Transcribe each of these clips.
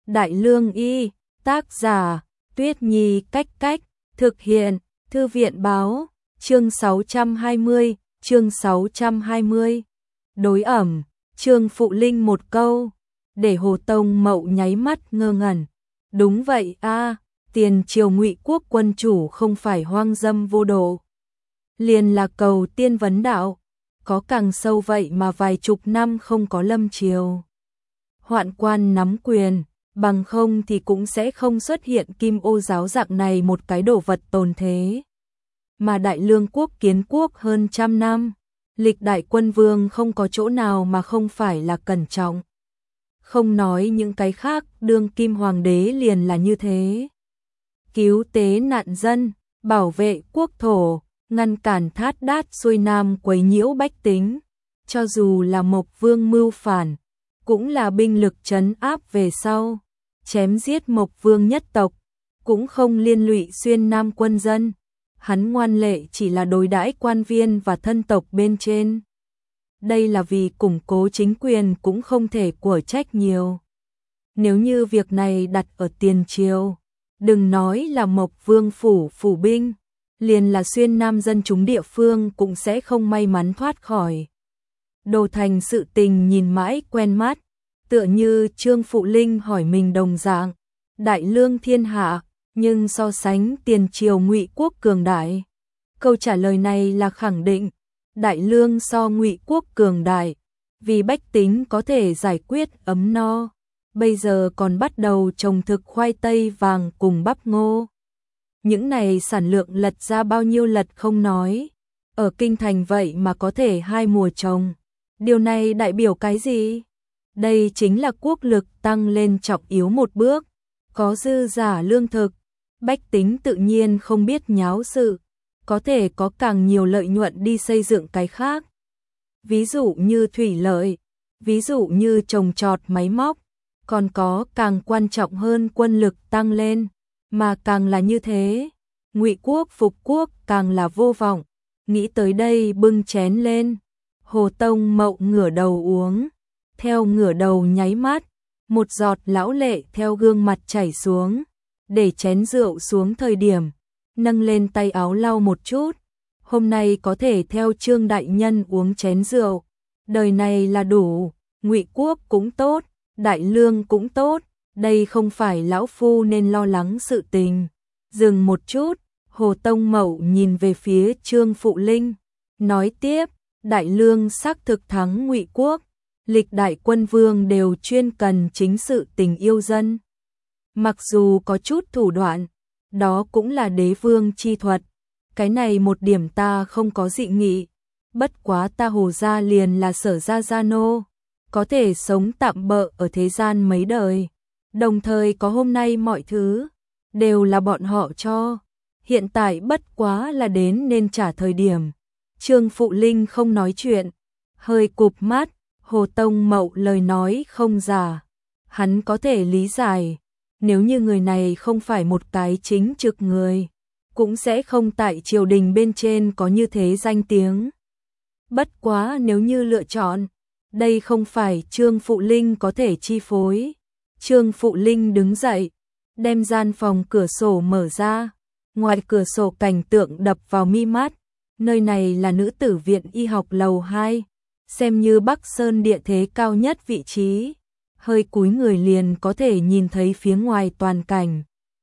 Đại Lương Y, tác giả, Tuyết Nhi Cách Cách, thực hiện, Thư viện Báo, chương 620, đối ẩm, Trương Phụ Linh một câu, để Hồ Tông Mậu nháy mắt ngơ ngẩn. Đúng vậy a, tiền triều Ngụy quốc quân chủ không phải hoang dâm vô độ, liền là cầu tiên vấn đạo, có càng sâu vậy mà vài chục năm không có lâm triều hoạn quan nắm quyền, bằng không thì cũng sẽ không xuất hiện Kim Ô giáo dạng này một cái đồ vật tồn thế. Mà Đại Lương quốc kiến quốc hơn trăm năm, lịch đại quân vương không có chỗ nào mà không phải là cẩn trọng. Không nói những cái khác, đương kim hoàng đế liền là như thế. Cứu tế nạn dân, bảo vệ quốc thổ, ngăn cản thát đát xuôi nam quấy nhiễu bách tính. Cho dù là Mộc Vương mưu phản, cũng là binh lực trấn áp về sau. Chém giết Mộc Vương nhất tộc, cũng không liên lụy xuyên nam quân dân. Hắn ngoan lệ chỉ là đối đãi quan viên và thân tộc bên trên. Đây là vì củng cố chính quyền, cũng không thể của trách nhiều. Nếu như việc này đặt ở tiền triều, đừng nói là Mộc Vương phủ binh, liền là xuyên nam dân chúng địa phương cũng sẽ không may mắn thoát khỏi. Đồ thành sự tình nhìn mãi quen mắt, tựa như Trương Phụ Linh hỏi mình đồng dạng. Đại Lương thiên hạ, nhưng so sánh tiền triều Ngụy quốc cường đại. Câu trả lời này là khẳng định, Đại Lương so Ngụy quốc cường đại, vì bách tính có thể giải quyết ấm no. Bây giờ còn bắt đầu trồng thực khoai tây vàng cùng bắp ngô. Những này sản lượng lật ra bao nhiêu lật không nói, ở kinh thành vậy mà có thể 2 mùa trồng. Điều này đại biểu cái gì? Đây chính là quốc lực tăng lên trọng yếu một bước, có dư giả lương thực, bách tính tự nhiên không biết nháo sự, có thể có càng nhiều lợi nhuận đi xây dựng cái khác. Ví dụ như thủy lợi, ví dụ như trồng trọt máy móc, còn có càng quan trọng hơn quân lực tăng lên, mà càng là như thế, Ngụy quốc phục quốc càng là vô vọng. Nghĩ tới đây bưng chén lên, Hồ Tông Mậu ngửa đầu uống, theo ngửa đầu nháy mắt, một giọt lão lệ theo gương mặt chảy xuống, để chén rượu xuống thời điểm, nâng lên tay áo lau một chút. Hôm nay có thể theo Trương đại nhân uống chén rượu, đời này là đủ. Ngụy quốc cũng tốt, Đại Lương cũng tốt, đây không phải lão phu nên lo lắng sự tình. Dừng một chút, Hồ Tông Mậu nhìn về phía Trương Phụ Linh, nói tiếp, Đại Lương xác thực thắng Ngụy quốc, lịch đại quân vương đều chuyên cần chính sự tình yêu dân. Mặc dù có chút thủ đoạn, đó cũng là đế vương chi thuật, cái này một điểm ta không có dị nghị. Bất quá ta Hồ gia liền là Sở gia gia nô, có thể sống tạm bợ ở thế gian mấy đời, đồng thời có hôm nay mọi thứ, đều là bọn họ cho. Hiện tại bất quá là đến nên trả thời điểm. Trương Phụ Linh không nói chuyện, hơi cụp mắt. Hồ Tông Mậu lời nói không giả, hắn có thể lý giải, nếu như người này không phải một cái chính trực người, cũng sẽ không tại triều đình bên trên có như thế danh tiếng. Bất quá nếu như lựa chọn, đây không phải Trương Phụ Linh có thể chi phối. Trương Phụ Linh đứng dậy, đem gian phòng cửa sổ mở ra, ngoài cửa sổ cảnh tượng đập vào mi mắt, nơi này là nữ tử viện y học lầu 2. Xem như Bắc Sơn địa thế cao nhất vị trí, hơi cúi người liền có thể nhìn thấy phía ngoài toàn cảnh.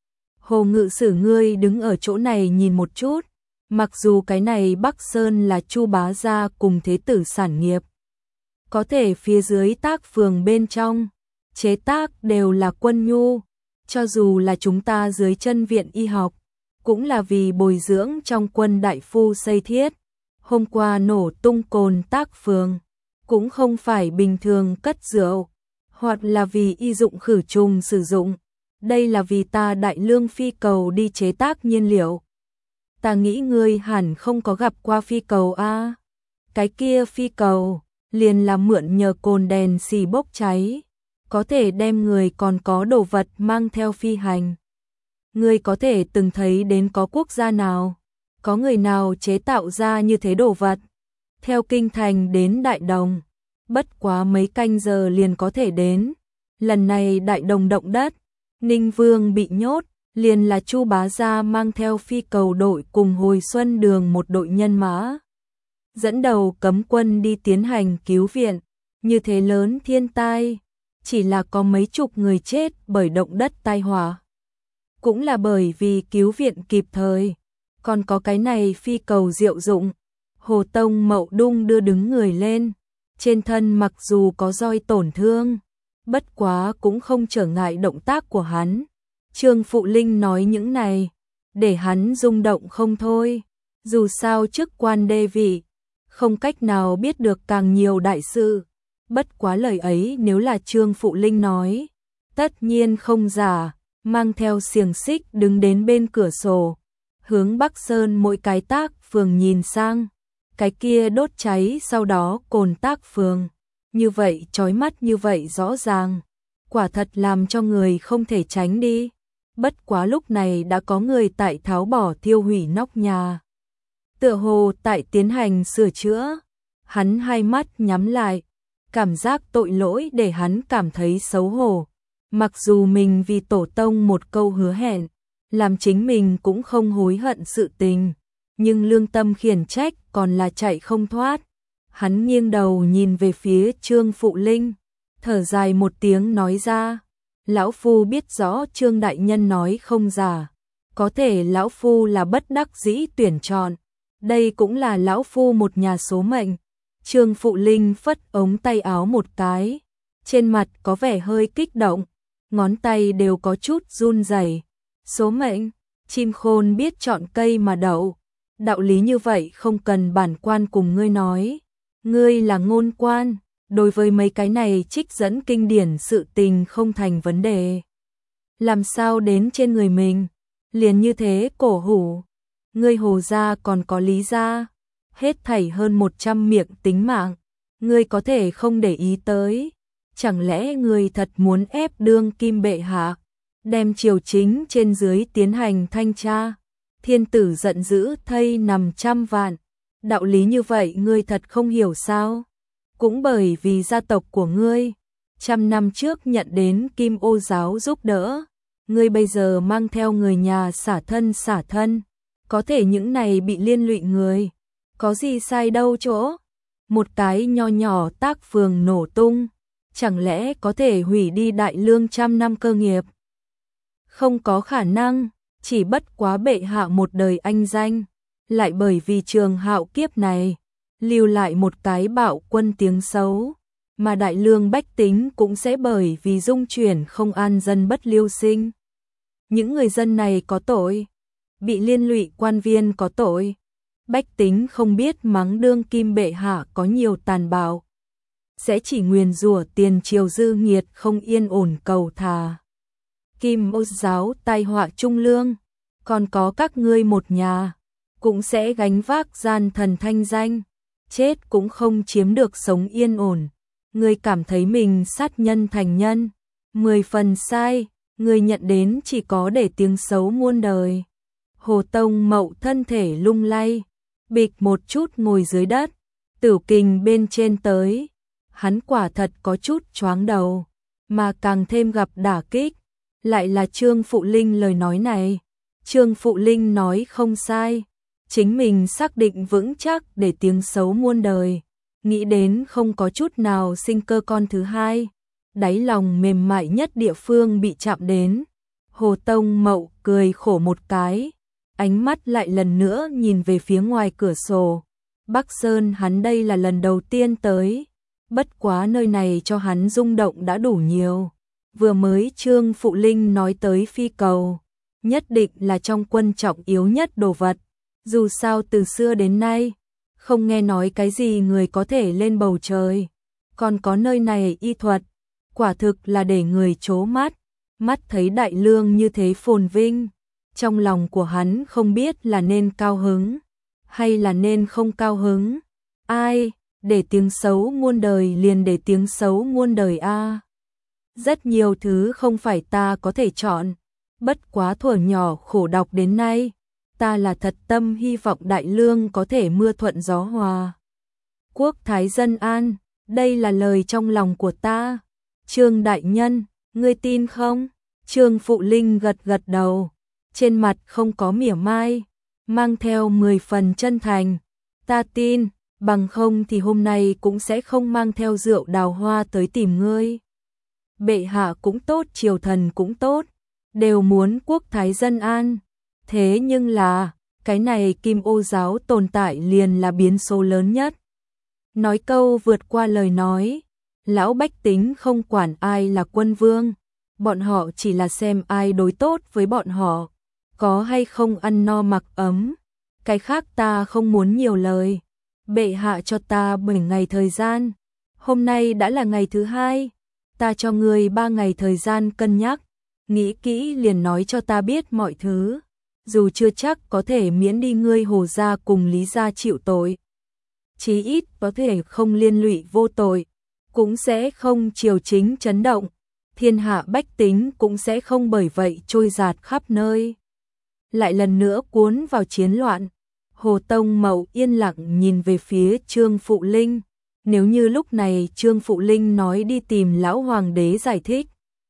Hồ ngự sử ngươi đứng ở chỗ này nhìn một chút, mặc dù cái này Bắc Sơn là Chu bá gia cùng thế tử sản nghiệp, có thể phía dưới tác phường bên trong, chế tác đều là quân nhu, cho dù là chúng ta dưới chân viện y học, cũng là vì bồi dưỡng trong quân đại phu xây thiết. Hôm qua nổ tung cồn tác phường, cũng không phải bình thường cất rượu, hoặc là vì y dụng khử trùng sử dụng. Đây là vì ta Đại Lương phi cầu đi chế tác nhiên liệu. Ta nghĩ ngươi hẳn không có gặp qua phi cầu a. Cái kia phi cầu, liền là mượn nhờ cồn đèn xì bốc cháy, có thể đem người còn có đồ vật mang theo phi hành. Ngươi có thể từng thấy đến có quốc gia nào, có người nào chế tạo ra như thế đồ vật? Theo kinh thành đến Đại Đồng, bất quá mấy canh giờ liền có thể đến. Lần này đại đồng động đất, Ninh Vương bị nhốt, liền là Chu Bá Gia mang theo phi cầu đội cùng Hồi Xuân Đường một đội nhân mã. Dẫn đầu cấm quân đi tiến hành cứu viện, như thế lớn thiên tai, chỉ là có mấy chục người chết bởi động đất tai họa. Cũng là bởi vì cứu viện kịp thời, còn có cái này phi cầu diệu dụng. Hồ Tông Mậu đung đưa đứng người lên, trên thân mặc dù có roi tổn thương, bất quá cũng không trở ngại động tác của hắn. Trương Phụ Linh nói những này, để hắn rung động không thôi, dù sao chức quan đê vị, không cách nào biết được càng nhiều đại sự. Bất quá lời ấy nếu là Trương Phụ Linh nói, tất nhiên không giả, mang theo xiềng xích đứng đến bên cửa sổ, hướng Bắc Sơn mỗi cái tác phường nhìn sang, cái kia đốt cháy sau đó cồn tác phường, như vậy chói mắt như vậy rõ ràng, quả thật làm cho người không thể tránh đi. Bất quá lúc này đã có người tại tháo bỏ thiêu hủy nóc nhà, tựa hồ tại tiến hành sửa chữa. Hắn hai mắt nhắm lại, cảm giác tội lỗi để hắn cảm thấy xấu hổ. Mặc dù mình vì tổ tông một câu hứa hẹn, làm chính mình cũng không hối hận sự tình, nhưng lương tâm khiển trách còn là chạy không thoát. Hắn nghiêng đầu nhìn về phía Trương Phụ Linh, thở dài một tiếng nói ra, lão phu biết rõ Trương đại nhân nói không giả, có thể lão phu là bất đắc dĩ tuyển chọn, đây cũng là lão phu một nhà số mệnh. Trương Phụ Linh phất ống tay áo một cái, trên mặt có vẻ hơi kích động, ngón tay đều có chút run rẩy. Số mệnh, chim khôn biết chọn cây mà đậu, đạo lý như vậy không cần bản quan cùng ngươi nói, ngươi là ngôn quan, đối với mấy cái này trích dẫn kinh điển sự tình không thành vấn đề. Làm sao đến trên người mình, liền như thế cổ hủ, ngươi Hồ gia còn có Lý gia, hết thảy hơn 100 miệng tính mạng, ngươi có thể không để ý tới, chẳng lẽ ngươi thật muốn ép đương kim bệ hạ, đem triều chính trên dưới tiến hành thanh tra. Thiên tử giận dữ thây nằm trăm vạn, đạo lý như vậy ngươi thật không hiểu sao? Cũng bởi vì gia tộc của ngươi, 100 năm trước nhận đến Kim Ô giáo giúp đỡ, ngươi bây giờ mang theo người nhà xả thân, có thể những này bị liên lụy người, có gì sai đâu chỗ? Một cái nho nhỏ tác phường nổ tung, chẳng lẽ có thể hủy đi đại lương 100 năm cơ nghiệp? Không có khả năng, chỉ bất quá bệ hạ một đời anh danh, lại bởi vì trường hạo kiếp này, lưu lại một cái bạo quân tiếng xấu, mà đại lương bách tính cũng sẽ bởi vì dung chuyển không an dân bất liêu sinh. Những người dân này có tội, bị liên lụy quan viên có tội, bách tính không biết mắng đương kim bệ hạ có nhiều tàn bạo, sẽ chỉ nguyền rủa tiền triều dư nghiệt không yên ổn cầu thà. Kim Ô giáo tai họa trung lương, còn có các ngươi một nhà, cũng sẽ gánh vác gian thần thanh danh, chết cũng không chiếm được sống yên ổn. Ngươi cảm thấy mình sát nhân thành nhân, 10 phần sai, ngươi nhận đến chỉ có để tiếng xấu muôn đời. Hồ Tông Mậu thân thể lung lay, bịch một chút ngồi dưới đất, Tử Kình bên trên tới, hắn quả thật có chút choáng đầu, mà càng thêm gặp đả kích, lại là Trương Phụ Linh lời nói này. Trương Phụ Linh nói không sai, chính mình xác định vững chắc để tiếng xấu muôn đời, nghĩ đến không có chút nào sinh cơ con thứ hai, đáy lòng mềm mại nhất địa phương bị chạm đến. Hồ Tông Mậu cười khổ một cái, ánh mắt lại lần nữa nhìn về phía ngoài cửa sổ. Bắc Sơn hắn đây là lần đầu tiên tới, bất quá nơi này cho hắn rung động đã đủ nhiều. Vừa mới Trương Phụ Linh nói tới phi cầu, nhất định là trong quân trọng yếu nhất đồ vật. Dù sao từ xưa đến nay, không nghe nói cái gì người có thể lên bầu trời. Còn có nơi này y thuật, quả thực là để người trố mắt. Mắt thấy đại lương như thế phồn vinh, trong lòng của hắn không biết là nên cao hứng, hay là nên không cao hứng. Ai, để tiếng xấu muôn đời liền để tiếng xấu muôn đời a. Rất nhiều thứ không phải ta có thể chọn, bất quá thuở nhỏ khổ đọc đến nay, ta là thật tâm hy vọng đại lương có thể mưa thuận gió hòa. Quốc thái dân an, đây là lời trong lòng của ta. Trương đại nhân, ngươi tin không? Trương Phụ Linh gật gật đầu, trên mặt không có mỉa mai, mang theo 10 phần chân thành. Ta tin, bằng không thì hôm nay cũng sẽ không mang theo rượu đào hoa tới tìm ngươi. Bệ hạ cũng tốt, triều thần cũng tốt, đều muốn quốc thái dân an. Thế nhưng là, cái này Kim Ô giáo tồn tại liền là biến số lớn nhất. Nói câu vượt qua lời nói, lão bách tính không quản ai là quân vương, bọn họ chỉ là xem ai đối tốt với bọn họ, có hay không ăn no mặc ấm. Cái khác ta không muốn nhiều lời. Bệ hạ cho ta 7 ngày thời gian, hôm nay đã là ngày thứ 2, ta cho ngươi 3 ngày thời gian cân nhắc, nghĩ kỹ liền nói cho ta biết mọi thứ, dù chưa chắc có thể miễn đi ngươi Hồ gia cùng Lý gia chịu tội, chí ít có thể không liên lụy vô tội, cũng sẽ không triều chính chấn động, thiên hạ bách tính cũng sẽ không bởi vậy trôi dạt khắp nơi, lại lần nữa cuốn vào chiến loạn. Hồ Tông Mậu yên lặng nhìn về phía Trương Phụ Linh, nếu như lúc này Trương Phụ Linh nói đi tìm lão hoàng đế giải thích,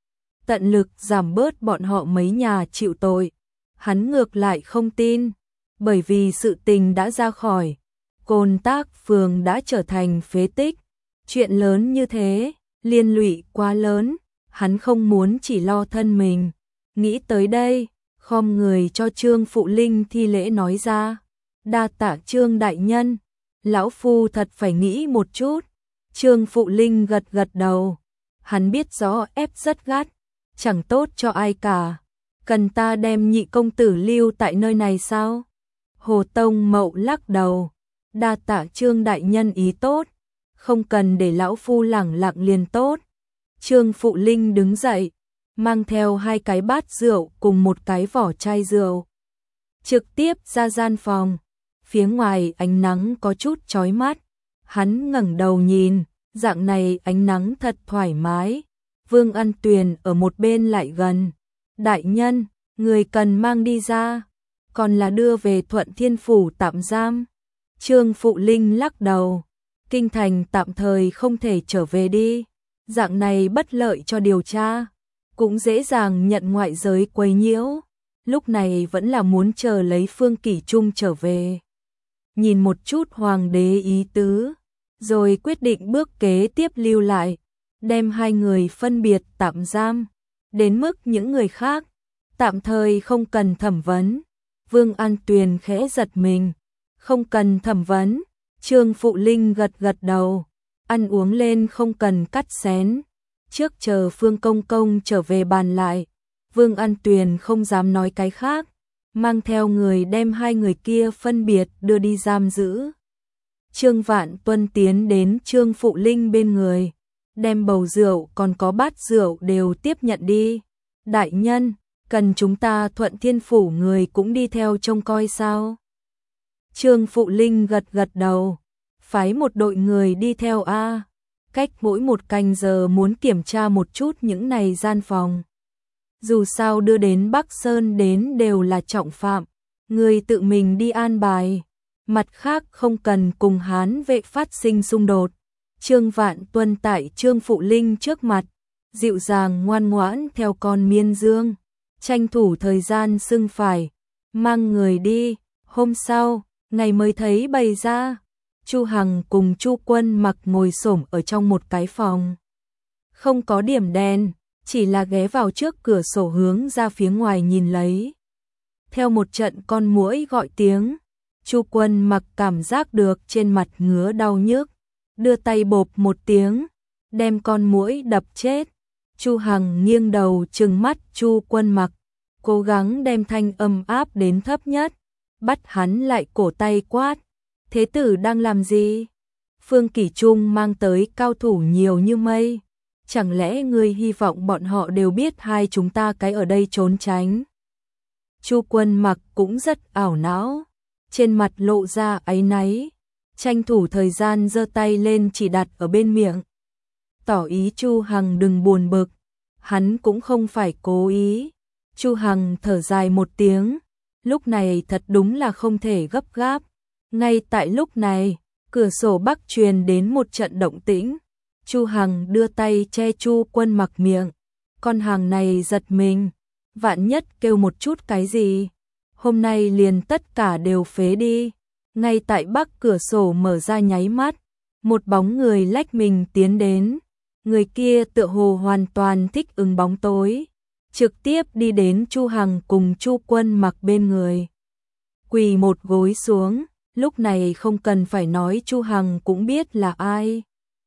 tận lực giảm bớt bọn họ mấy nhà chịu tội, hắn ngược lại không tin, bởi vì sự tình đã ra khỏi, Côn Tác phường đã trở thành phế tích, chuyện lớn như thế, liên lụy quá lớn, hắn không muốn chỉ lo thân mình. Nghĩ tới đây, khom người cho Trương Phụ Linh thi lễ nói ra, đa tạ Trương đại nhân, lão phu thật phải nghĩ một chút. Trương Phụ Linh gật gật đầu, hắn biết rõ ép rất gắt, chẳng tốt cho ai cả, cần ta đem nhị công tử lưu tại nơi này sao? Hồ Tông Mậu lắc đầu, đa tạ Trương đại nhân ý tốt, không cần để lão phu lẳng lặng liền tốt. Trương Phụ Linh đứng dậy, mang theo 2 cái bát rượu cùng 1 cái vỏ chai rượu, trực tiếp ra gian phòng. Phía ngoài ánh nắng có chút chói mắt, hắn ngẩng đầu nhìn, dạng này ánh nắng thật thoải mái. Vương An Tuyền ở một bên lại gần, đại nhân, người cần mang đi ra, còn là đưa về Thuận Thiên Phủ tạm giam. Trương Phụ Linh lắc đầu, kinh thành tạm thời không thể trở về đi, dạng này bất lợi cho điều tra, cũng dễ dàng nhận ngoại giới quấy nhiễu, lúc này vẫn là muốn chờ lấy Phương Kỷ Trung trở về. Nhìn một chút hoàng đế ý tứ, rồi quyết định bước kế tiếp lưu lại, đem 2 người phân biệt tạm giam, đến mức những người khác tạm thời không cần thẩm vấn. Vương An Tuyền khẽ giật mình, không cần thẩm vấn. Trương Phụ Linh gật gật đầu, ăn uống lên không cần cắt xén, trước chờ Phương Công Công trở về bàn lại. Vương An Tuyền không dám nói cái khác, mang theo người đem 2 người kia phân biệt đưa đi giam giữ. Trương Vạn Tuân tiến đến Trương Phụ Linh bên người, đem bầu rượu còn có bát rượu đều tiếp nhận đi. Đại nhân, cần chúng ta Thuận Thiên Phủ người cũng đi theo trông coi sao? Trương Phụ Linh gật gật đầu, phái một đội người đi theo a, cách mỗi 1 canh giờ muốn kiểm tra một chút những này gian phòng. Dù sao đưa đến Bắc Sơn đến đều là trọng phạm, người tự mình đi an bài, mặt khác không cần cùng Hán vệ phát sinh xung đột. Trương Vạn Tuân tại Trương Phụ Linh trước mặt, dịu dàng ngoan ngoãn theo con miên dương, tranh thủ thời gian xưng phải, mang người đi. Hôm sau, ngày mới thấy bày ra, Chu Hằng cùng Chu Quân Mặc ngồi xổm ở trong một cái phòng. Không có điểm đèn, chỉ là ghé vào trước cửa sổ hướng ra phía ngoài nhìn lấy. Theo một trận con muỗi gọi tiếng, Chu Quân Mặc cảm giác được trên mặt ngứa đau nhức, đưa tay bộp một tiếng, đem con muỗi đập chết. Chu Hằng nghiêng đầu trừng mắt Chu Quân Mặc, cố gắng đem thanh âm áp đến thấp nhất, bắt hắn lại cổ tay quát, thế tử đang làm gì? Phương Kỷ Trung mang tới cao thủ nhiều như mây, chẳng lẽ ngươi hy vọng bọn họ đều biết hai chúng ta cái ở đây trốn tránh? Chu Quân Mặc cũng rất ảo não, trên mặt lộ ra áy náy, tranh thủ thời gian giơ tay lên chỉ đặt ở bên miệng, tỏ ý Chu Hằng đừng buồn bực, hắn cũng không phải cố ý. Chu Hằng thở dài một tiếng, lúc này thật đúng là không thể gấp gáp. Ngay tại lúc này, cửa sổ bắc truyền đến một trận động tĩnh, Chu Hằng đưa tay che Chu Quân Mặc miệng. Con hàng này giật mình, vạn nhất kêu một chút cái gì, hôm nay liền tất cả đều phế đi. Ngay tại bắc cửa sổ mở ra nháy mắt, một bóng người lách mình tiến đến. Người kia tựa hồ hoàn toàn thích ứng bóng tối, trực tiếp đi đến Chu Hằng cùng Chu Quân Mặc bên người. Quỳ một gối xuống, lúc này không cần phải nói Chu Hằng cũng biết là ai.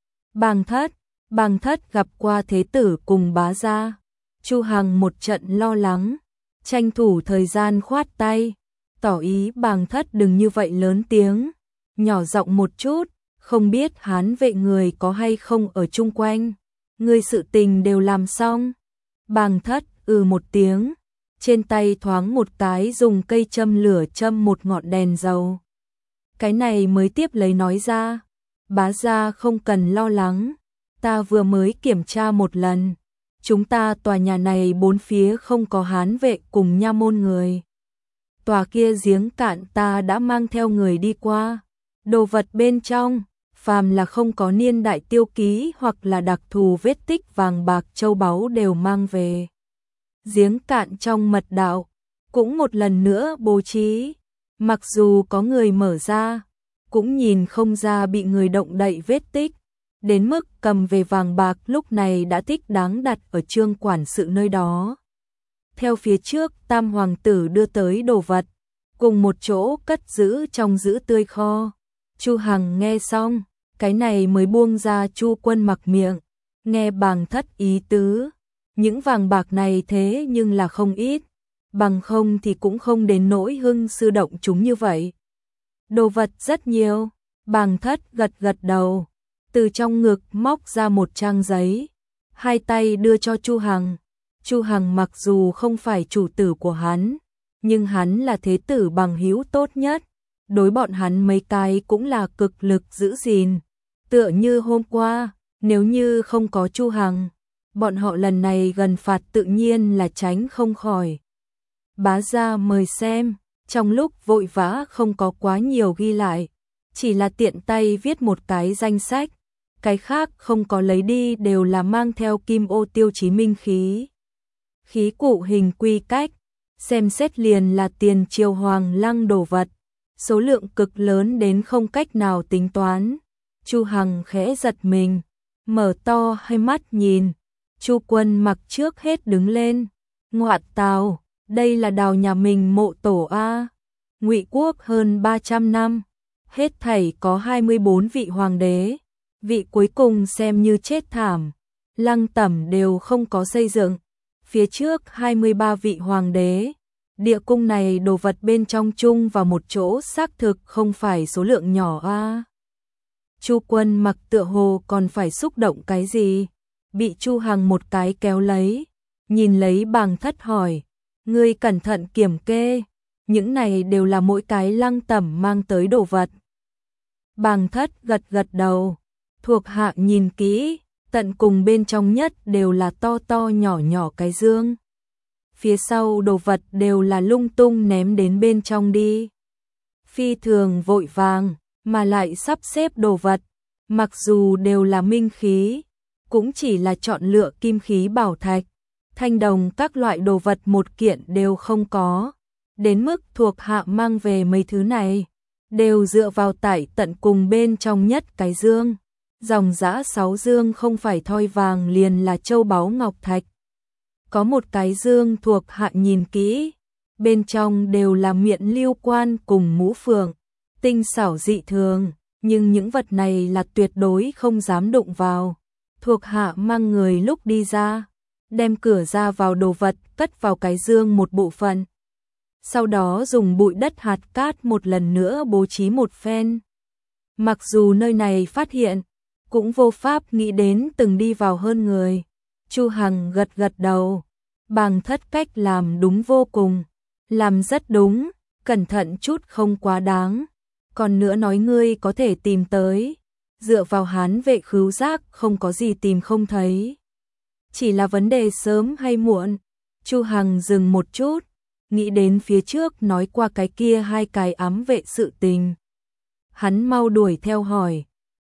Bàng Thất gặp qua thế tử cùng bá gia. Chu Hằng một trận lo lắng, tranh thủ thời gian khoát tay, tỏ ý Bàng Thất đừng như vậy lớn tiếng, nhỏ giọng một chút, không biết Hán vệ người có hay không ở chung quanh, người sự tình đều làm xong. Bàng Thất một tiếng, trên tay thoáng một cái dùng cây châm lửa châm một ngọn đèn dầu. Cái này mới tiếp lấy nói ra, bá gia không cần lo lắng, ta vừa mới kiểm tra một lần, chúng ta tòa nhà này bốn phía không có Hán vệ cùng nha môn người. Tòa kia giếng cạn ta đã mang theo người đi qua, đồ vật bên trong, phàm là không có niên đại tiêu ký hoặc là đặc thù vết tích vàng bạc châu báu đều mang về. Giếng cạn trong mật đạo, cũng một lần nữa bố trí, mặc dù có người mở ra, cũng nhìn không ra bị người động đậy vết tích, đến mức cầm về vàng bạc lúc này đã thích đáng đặt ở trương quản sự nơi đó. Theo phía trước tam hoàng tử đưa tới đồ vật, cùng một chỗ cất giữ trong giữ tươi kho. Chu Hằng nghe xong, cái này mới buông ra Chu Quân Mặc miệng, nghe Bàng Thất ý tứ, những vàng bạc này thế nhưng là không ít, bằng không thì cũng không đến nỗi hưng sư động chúng như vậy. Đồ vật rất nhiều, Bàng Thất gật gật đầu, từ trong ngực móc ra một trang giấy, hai tay đưa cho Chu Hằng. Chu Hằng mặc dù không phải chủ tử của hắn, nhưng hắn là thế tử bằng hữu tốt nhất, đối bọn hắn mấy cái cũng là cực lực giữ gìn. Tựa như hôm qua, nếu như không có Chu Hằng, bọn họ lần này gần phạt tự nhiên là tránh không khỏi. Bá gia mời xem, trong lúc vội vã không có quá nhiều ghi lại, chỉ là tiện tay viết một cái danh sách, cái khác không có lấy đi đều là mang theo kim ô tiêu chí minh khí. Khí cụ hình quy cách, xem xét liền là tiền triều hoàng lăng đồ vật, số lượng cực lớn đến không cách nào tính toán. Chu Hằng khẽ giật mình, mở to hai mắt nhìn. Chu Quân Mặc trước hết đứng lên, ngoạ tào, đây là đào nhà mình mộ tổ a. Ngụy quốc hơn 300 năm, hết thảy có 24 vị hoàng đế, vị cuối cùng xem như chết thảm, lăng tẩm đều không có xây dựng, phía trước 23 vị hoàng đế. Địa cung này đồ vật bên trong chung vào một chỗ xác thực không phải số lượng nhỏ a. Chu Quân Mặc tựa hồ còn phải xúc động cái gì, bị Chu Hằng một cái kéo lấy, nhìn lấy Bàng Thất hỏi, ngươi cẩn thận kiểm kê, những này đều là mỗi cái lăng tẩm mang tới đồ vật. Bàng Thất gật gật đầu, thuộc hạ nhìn kỹ, tận cùng bên trong nhất đều là to to nhỏ nhỏ cái dương. Phía sau đồ vật đều là lung tung ném đến bên trong đi. Phi thường vội vàng, mà lại sắp xếp đồ vật, mặc dù đều là minh khí, cũng chỉ là chọn lựa kim khí bảo thạch, thanh đồng các loại đồ vật một kiện đều không có, đến mức thuộc hạ mang về mấy thứ này, đều dựa vào tải tận cùng bên trong nhất cái dương. Dòng dã 6 dương không phải thoi vàng liền là châu báu ngọc thạch. Có một cái dương thuộc hạ nhìn kỹ, bên trong đều là miện lưu quan cùng mũ phượng, tinh xảo dị thường, nhưng những vật này là tuyệt đối không dám đụng vào. Thuộc hạ mang người lúc đi ra, đem cửa ra vào đồ vật cất vào cái dương một bộ phận. Sau đó dùng bụi đất hạt cát một lần nữa bố trí một phen. Mặc dù nơi này phát hiện, cũng vô pháp nghĩ đến từng đi vào hơn người. Chu Hằng gật gật đầu, Bàng Thất cách làm đúng vô cùng, làm rất đúng, cẩn thận chút không quá đáng. Còn nữa nói ngươi có thể tìm tới, dựa vào Hán vệ khứu giác không có gì tìm không thấy. Chỉ là vấn đề sớm hay muộn. Chu Hằng dừng một chút, nghĩ đến phía trước nói qua cái kia hai cái ám vệ sự tình. Hắn mau đuổi theo hỏi,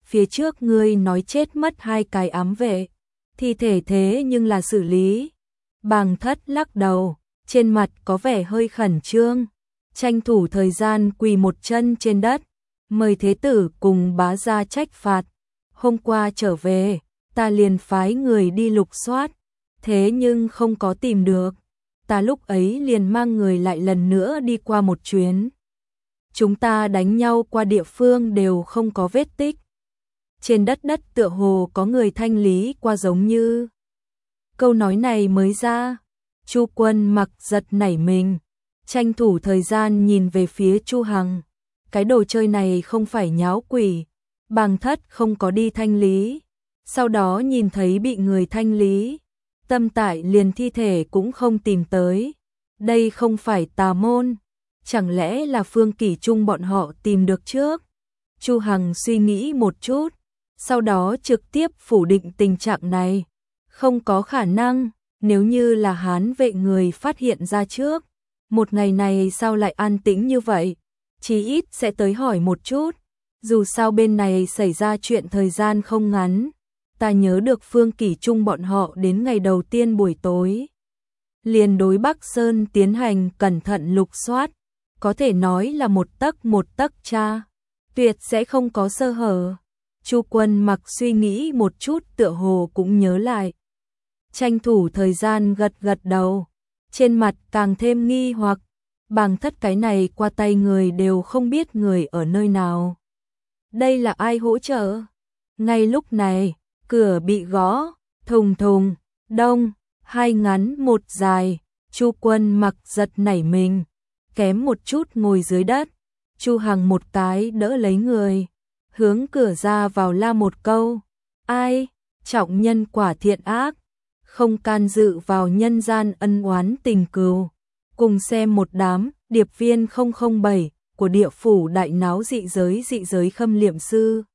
phía trước ngươi nói chết mất 2 cái ám vệ, thi thể thế nhưng là xử lý. Bàng Thất lắc đầu, trên mặt có vẻ hơi khẩn trương, tranh thủ thời gian quỳ một chân trên đất, mời thế tử cùng bá gia trách phạt. Hôm qua trở về, ta liền phái người đi lục soát, thế nhưng không có tìm được. Ta lúc ấy liền mang người lại lần nữa đi qua một chuyến. Chúng ta đánh nhau qua địa phương đều không có vết tích. Trên đất tựa hồ có người thanh lý qua giống như. Câu nói này mới ra, Chu Quân Mặc giật nảy mình, tranh thủ thời gian nhìn về phía Chu Hằng. Cái đồ chơi này không phải nháo quỷ, Bàng Thất không có đi thanh lý. Sau đó nhìn thấy bị người thanh lý, Tâm Tại liền thi thể cũng không tìm tới. Đây không phải tà môn, chẳng lẽ là Phương Kỷ Trung bọn họ tìm được trước? Chu Hằng suy nghĩ một chút, sau đó trực tiếp phủ định tình trạng này. Không có khả năng, nếu như là Hán vệ người phát hiện ra trước, một ngày này sao lại an tĩnh như vậy? Chí ít sẽ tới hỏi một chút, dù sao bên này xảy ra chuyện thời gian không ngắn. Ta nhớ được Phương Kỷ Trung bọn họ đến ngày đầu tiên buổi tối liền đối Bắc Sơn tiến hành cẩn thận lục soát, có thể nói là một tấc tra, tuyệt sẽ không có sơ hở. Chu Quân Mặc suy nghĩ một chút tựa hồ cũng nhớ lại, tranh thủ thời gian gật gật đầu, trên mặt càng thêm nghi hoặc. Bàng Thất cái này qua tay người đều không biết người ở nơi nào. Đây là ai hỗ trợ? Ngay lúc này, cửa bị gõ, thùng thùng, đông, 2 ngắn 1 dài. Chu Quân Mặc giật nảy mình, kém một chút ngồi dưới đất. Chu Hằng một cái đỡ lấy người, hướng cửa ra vào la một câu. Ai? Trọng nhân quả thiện ác, không can dự vào nhân gian ân oán tình cừu. Cùng xem một đám điệp viên 007 của địa phủ đại náo dị giới khâm liệm sư.